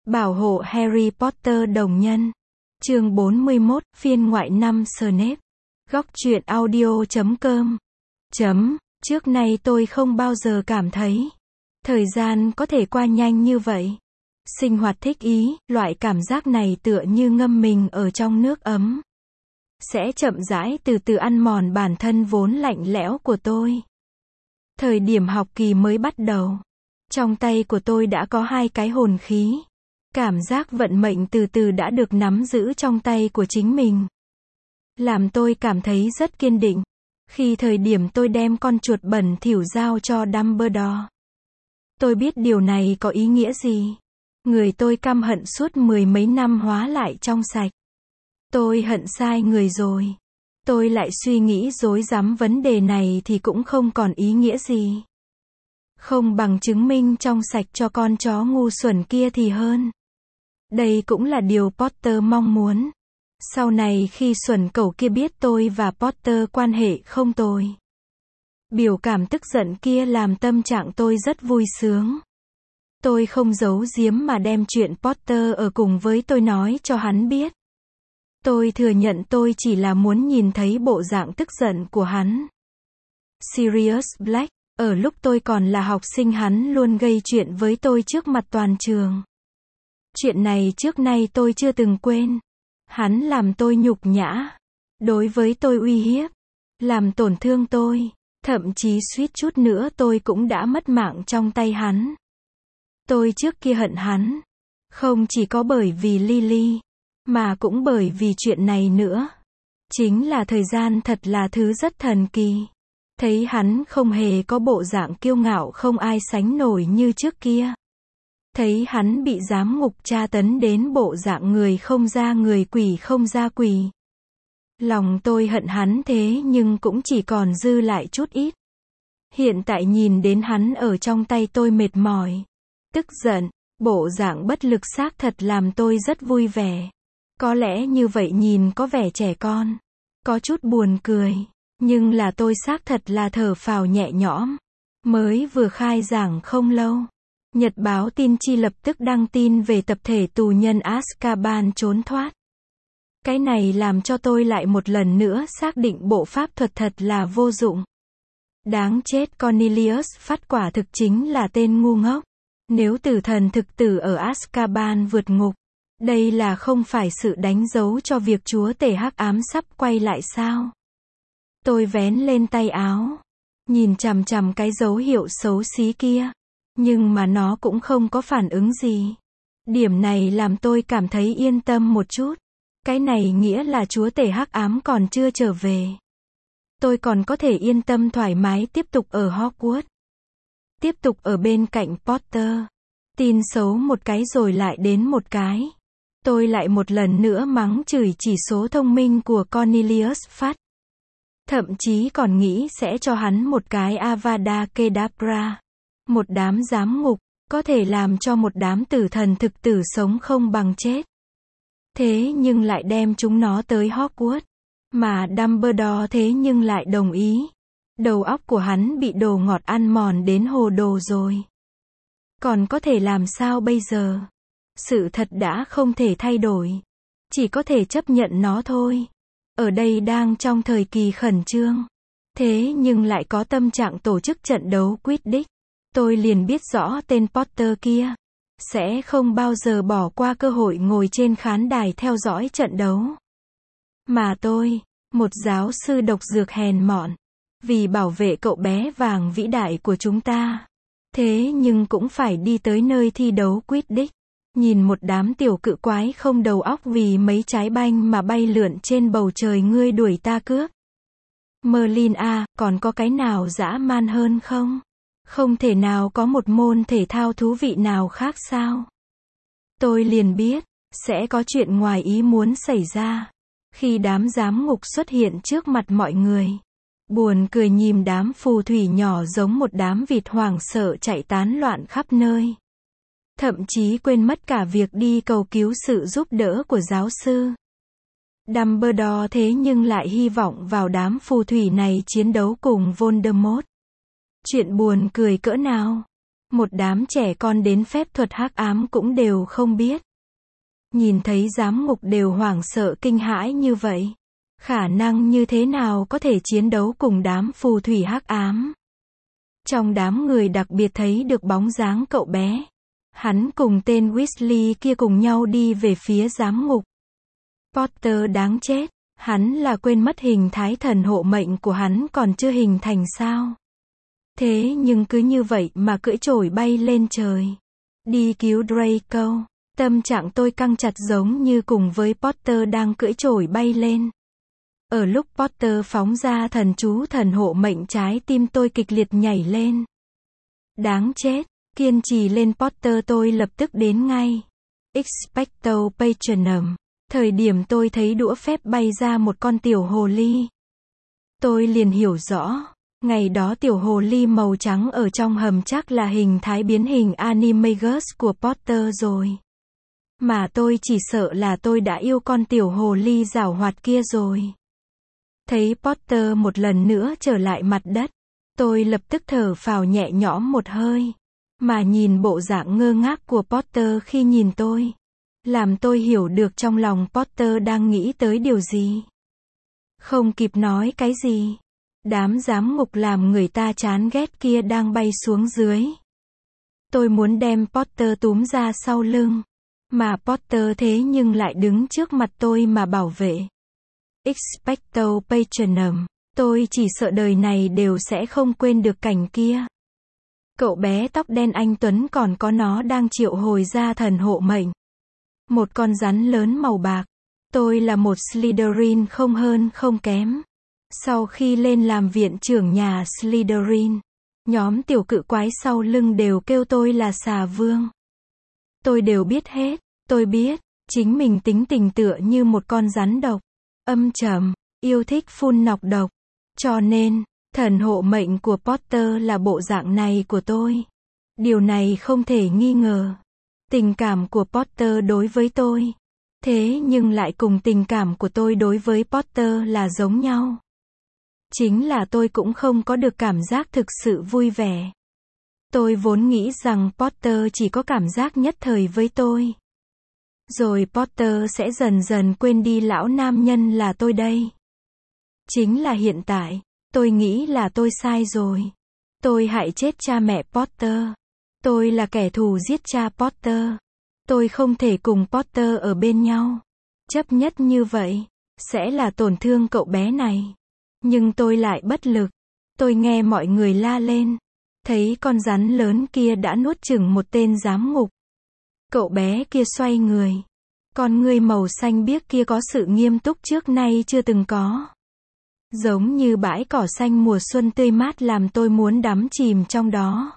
Bảo hộ Harry Potter đồng nhân. Chương 41, phiên ngoại năm Snape. Góc truyện audio.com. Trước nay tôi không bao giờ cảm thấy thời gian có thể qua nhanh như vậy. Sinh hoạt thích ý, loại cảm giác này tựa như ngâm mình ở trong nước ấm. Sẽ chậm rãi từ từ ăn mòn bản thân vốn lạnh lẽo của tôi. Thời điểm học kỳ mới bắt đầu, trong tay của tôi đã có 2 cái hồn khí. Cảm giác vận mệnh từ từ đã được nắm giữ trong tay của chính mình. Làm tôi cảm thấy rất kiên định. Khi thời điểm tôi đem con chuột bẩn thỉu giao cho Dumbledore. Tôi biết điều này có ý nghĩa gì. Người tôi căm hận suốt 10 mấy năm hóa lại trong sạch. Tôi hận sai người rồi. Tôi lại suy nghĩ rối rắm vấn đề này thì cũng không còn ý nghĩa gì. Không bằng chứng minh trong sạch cho con chó ngu xuẩn kia thì hơn. Đây cũng là điều Potter mong muốn. Sau này khi xuẩn cẩu kia biết tôi và Potter quan hệ không tồi. Biểu cảm tức giận kia làm tâm trạng tôi rất vui sướng. Tôi không giấu giếm mà đem chuyện Potter ở cùng với tôi nói cho hắn biết. Tôi thừa nhận tôi chỉ là muốn nhìn thấy bộ dạng tức giận của hắn. Sirius Black, ở lúc tôi còn là học sinh hắn luôn gây chuyện với tôi trước mặt toàn trường. Chuyện này trước nay tôi chưa từng quên. Hắn làm tôi nhục nhã. Đối với tôi uy hiếp. Làm tổn thương tôi. Thậm chí suýt chút nữa tôi cũng đã mất mạng trong tay hắn. Tôi trước kia hận hắn. Không chỉ có bởi vì Lily. Mà cũng bởi vì chuyện này nữa. Chính là thời gian thật là thứ rất thần kỳ. Thấy hắn không hề có bộ dạng kiêu ngạo không ai sánh nổi như trước kia. Thấy hắn bị giám ngục tra tấn đến bộ dạng người không ra người quỷ không ra quỷ. Lòng tôi hận hắn thế nhưng cũng chỉ còn dư lại chút ít. Hiện tại nhìn đến hắn ở trong tay tôi mệt mỏi. Tức giận, bộ dạng bất lực xác thật làm tôi rất vui vẻ. Có lẽ như vậy nhìn có vẻ trẻ con. Có chút buồn cười. Nhưng là tôi xác thật là thở phào nhẹ nhõm. Mới vừa khai giảng không lâu. Nhật báo tin chi lập tức đăng tin về tập thể tù nhân Azkaban trốn thoát. Cái này làm cho tôi lại một lần nữa xác định bộ pháp thuật thật là vô dụng. Đáng chết, Cornelius Phát quả thực chính là tên ngu ngốc. Nếu tử thần thực tử ở Azkaban vượt ngục, đây là không phải sự đánh dấu cho việc chúa tể hắc ám sắp quay lại sao? Tôi vén lên tay áo, nhìn chằm chằm cái dấu hiệu xấu xí kia. Nhưng mà nó cũng không có phản ứng gì. Điểm này làm tôi cảm thấy yên tâm một chút. Cái này nghĩa là chúa tể hắc ám còn chưa trở về. Tôi còn có thể yên tâm thoải mái tiếp tục ở Hogwarts. Tiếp tục ở bên cạnh Potter. Tin xấu một cái rồi lại đến một cái. Tôi lại một lần nữa mắng chửi chỉ số thông minh của Cornelius Phát. Thậm chí còn nghĩ sẽ cho hắn một cái Avada Kedavra. Một đám giám ngục, có thể làm cho một đám tử thần thực tử sống không bằng chết. Thế nhưng lại đem chúng nó tới Hogwarts. Mà Dumbledore thế nhưng lại đồng ý. Đầu óc của hắn bị đồ ngọt ăn mòn đến hồ đồ rồi. Còn có thể làm sao bây giờ? Sự thật đã không thể thay đổi. Chỉ có thể chấp nhận nó thôi. Ở đây đang trong thời kỳ khẩn trương. Thế nhưng lại có tâm trạng tổ chức trận đấu Quidditch. Tôi liền biết rõ tên Potter kia sẽ không bao giờ bỏ qua cơ hội ngồi trên khán đài theo dõi trận đấu. Mà tôi, một giáo sư độc dược hèn mọn, vì bảo vệ cậu bé vàng vĩ đại của chúng ta. Thế nhưng cũng phải đi tới nơi thi đấu Quidditch. Nhìn một đám tiểu cự quái không đầu óc vì mấy trái banh mà bay lượn trên bầu trời ngươi đuổi ta cướp. Merlin à, còn có cái nào dã man hơn không? Không thể nào có một môn thể thao thú vị nào khác sao? Tôi liền biết, sẽ có chuyện ngoài ý muốn xảy ra. Khi đám giám ngục xuất hiện trước mặt mọi người. Buồn cười nhìn đám phù thủy nhỏ giống một đám vịt hoảng sợ chạy tán loạn khắp nơi. Thậm chí quên mất cả việc đi cầu cứu sự giúp đỡ của giáo sư. Dumbledore thế nhưng lại hy vọng vào đám phù thủy này chiến đấu cùng Voldemort. Chuyện buồn cười cỡ nào. Một đám trẻ con đến phép thuật hắc ám cũng đều không biết. Nhìn thấy giám ngục đều hoảng sợ kinh hãi như vậy. Khả năng như thế nào có thể chiến đấu cùng đám phù thủy hắc ám. Trong đám người đặc biệt thấy được bóng dáng cậu bé. Hắn cùng tên Weasley kia cùng nhau đi về phía giám ngục. Potter đáng chết, hắn là quên mất hình thái thần hộ mệnh của hắn còn chưa hình thành sao. Thế nhưng cứ như vậy mà cưỡi chổi bay lên trời. Đi cứu Draco. Tâm trạng tôi căng chặt giống như cùng với Potter đang cưỡi chổi bay lên. Ở lúc Potter phóng ra thần chú thần hộ mệnh, trái tim tôi kịch liệt nhảy lên. Đáng chết, kiên trì lên Potter, tôi lập tức đến ngay. Expecto Patronum. Thời điểm tôi thấy đũa phép bay ra một con tiểu hồ ly. Tôi liền hiểu rõ, ngày đó tiểu hồ ly màu trắng ở trong hầm chắc là hình thái biến hình Animagus của Potter rồi. Mà tôi chỉ sợ là tôi đã yêu con tiểu hồ ly giảo hoạt kia rồi. Thấy Potter một lần nữa trở lại mặt đất, tôi lập tức thở phào nhẹ nhõm một hơi. Mà nhìn bộ dạng ngơ ngác của Potter khi nhìn tôi, làm tôi hiểu được trong lòng Potter đang nghĩ tới điều gì. Không kịp nói cái gì, đám giám ngục làm người ta chán ghét kia đang bay xuống dưới. Tôi muốn đem Potter túm ra sau lưng, mà Potter thế nhưng lại đứng trước mặt tôi mà bảo vệ. Expecto Patronum, tôi chỉ sợ đời này đều sẽ không quên được cảnh kia. Cậu bé tóc đen anh tuấn còn có nó đang triệu hồi ra thần hộ mệnh. Một con rắn lớn màu bạc. Tôi là một Slytherin không hơn không kém. Sau khi lên làm viện trưởng nhà Slytherin, nhóm tiểu cự quái sau lưng đều kêu tôi là xà vương. Tôi đều biết hết, tôi biết, chính mình tính tình tựa như một con rắn độc, âm trầm, yêu thích phun nọc độc. Cho nên, thần hộ mệnh của Potter là bộ dạng này của tôi. Điều này không thể nghi ngờ. Tình cảm của Potter đối với tôi, thế nhưng lại cùng tình cảm của tôi đối với Potter là giống nhau. Chính là tôi cũng không có được cảm giác thực sự vui vẻ. Tôi vốn nghĩ rằng Potter chỉ có cảm giác nhất thời với tôi. Rồi Potter sẽ dần dần quên đi lão nam nhân là tôi đây. Chính là hiện tại, tôi nghĩ là tôi sai rồi. Tôi hại chết cha mẹ Potter. Tôi là kẻ thù giết cha Potter. Tôi không thể cùng Potter ở bên nhau. Chấp nhất như vậy, sẽ là tổn thương cậu bé này. Nhưng tôi lại bất lực. Tôi nghe mọi người la lên. Thấy con rắn lớn kia đã nuốt chửng một tên giám ngục. Cậu bé kia xoay người. Con ngươi màu xanh biếc kia có sự nghiêm túc trước nay chưa từng có. Giống như bãi cỏ xanh mùa xuân tươi mát làm tôi muốn đắm chìm trong đó.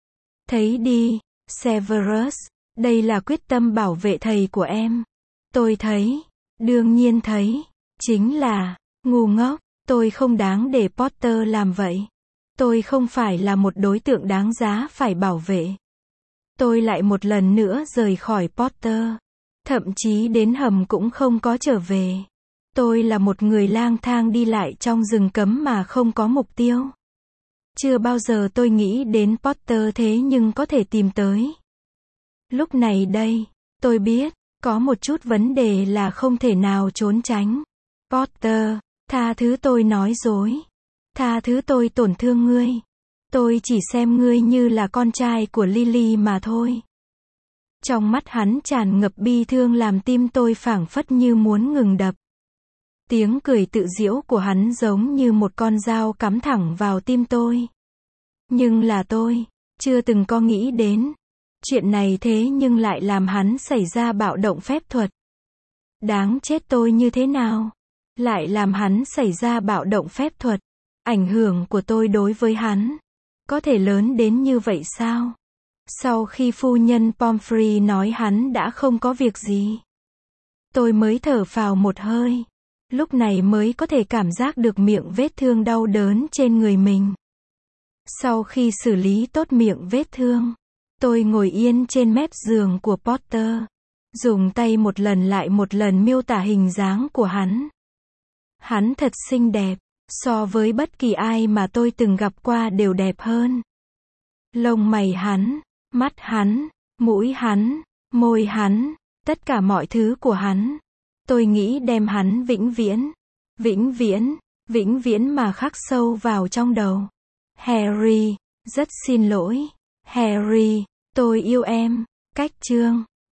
Thấy đi, Severus, đây là quyết tâm bảo vệ thầy của em. Tôi thấy, đương nhiên thấy, chính là, ngu ngốc, tôi không đáng để Potter làm vậy. Tôi không phải là một đối tượng đáng giá phải bảo vệ. Tôi lại một lần nữa rời khỏi Potter. Thậm chí đến hầm cũng không có trở về. Tôi là một người lang thang đi lại trong rừng cấm mà không có mục tiêu. Chưa bao giờ tôi nghĩ đến Potter thế nhưng có thể tìm tới. Lúc này đây, tôi biết, có một chút vấn đề là không thể nào trốn tránh. Potter, tha thứ tôi nói dối. Tha thứ tôi tổn thương ngươi. Tôi chỉ xem ngươi như là con trai của Lily mà thôi. Trong mắt hắn tràn ngập bi thương làm tim tôi phảng phất như muốn ngừng đập. Tiếng cười tự giễu của hắn giống như một con dao cắm thẳng vào tim tôi. Nhưng là tôi, chưa từng có nghĩ đến. Chuyện này thế nhưng lại làm hắn xảy ra bạo động phép thuật. Đáng chết, tôi như thế nào? Lại làm hắn xảy ra bạo động phép thuật. Ảnh hưởng của tôi đối với hắn có thể lớn đến như vậy sao? Sau khi phu nhân Pomfrey nói hắn đã không có việc gì, tôi mới thở phào một hơi. Lúc này mới có thể cảm giác được miệng vết thương đau đớn trên người mình. Sau khi xử lý tốt miệng vết thương, tôi ngồi yên trên mép giường của Potter, dùng tay một lần lại một lần miêu tả hình dáng của hắn. Hắn thật xinh đẹp, so với bất kỳ ai mà tôi từng gặp qua đều đẹp hơn. lông mày hắn, mắt hắn, mũi hắn, môi hắn, tất cả mọi thứ của hắn. Tôi nghĩ đem hắn vĩnh viễn mà khắc sâu vào trong đầu. Harry, rất xin lỗi. Harry, tôi yêu em. Cách chương